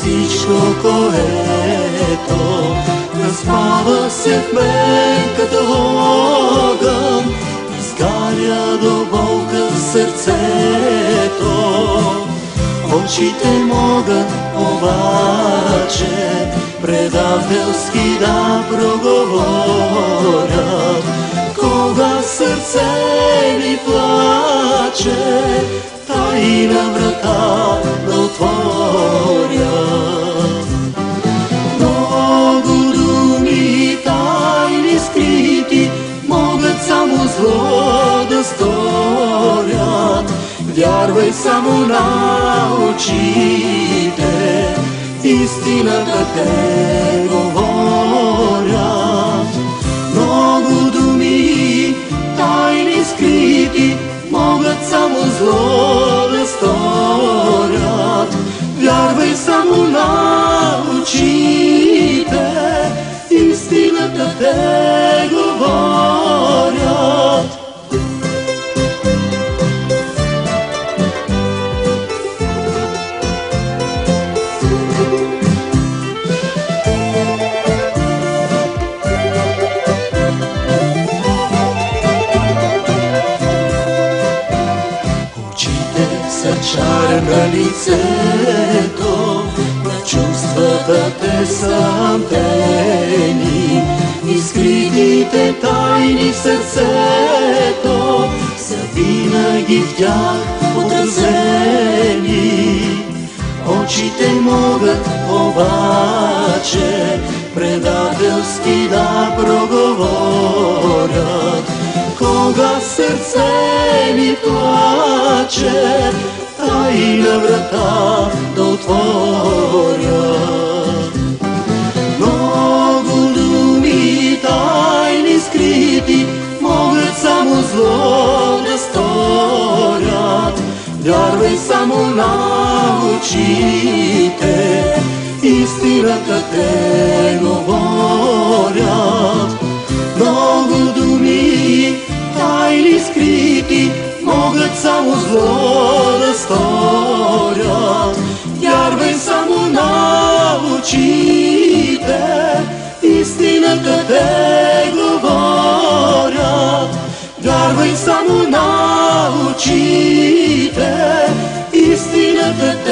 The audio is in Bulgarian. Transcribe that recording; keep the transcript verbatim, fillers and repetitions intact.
всичко, което разпава се в мен като огън, изгаря до болка сърцето. Очите могат обаче предателски да проговорят, кога сърце ми плаче, тайна врата да отворят. Много думи тайни скрити могат само зло да сторят. Вярвай само на очите, истината те говорят. Много думи тайни скрити могат само зло да сторят. Вярвай само на очите, истината те говорят. Чар на лицето, на чувствата те са антени, и скритите тайни в сърцето са винаги в тях отразени. Очите могат обаче предателски да проговорят, кога сърце ми плаче, тайна врата да отворят. Много думи тайни скрити могат само зло да сторят. Вярвай само на очите, истината те говорят. Много думи тайни скрити могат само зло да сторят. Вярвай само на очите, истината те говорят. Вярвай само на очите, истината те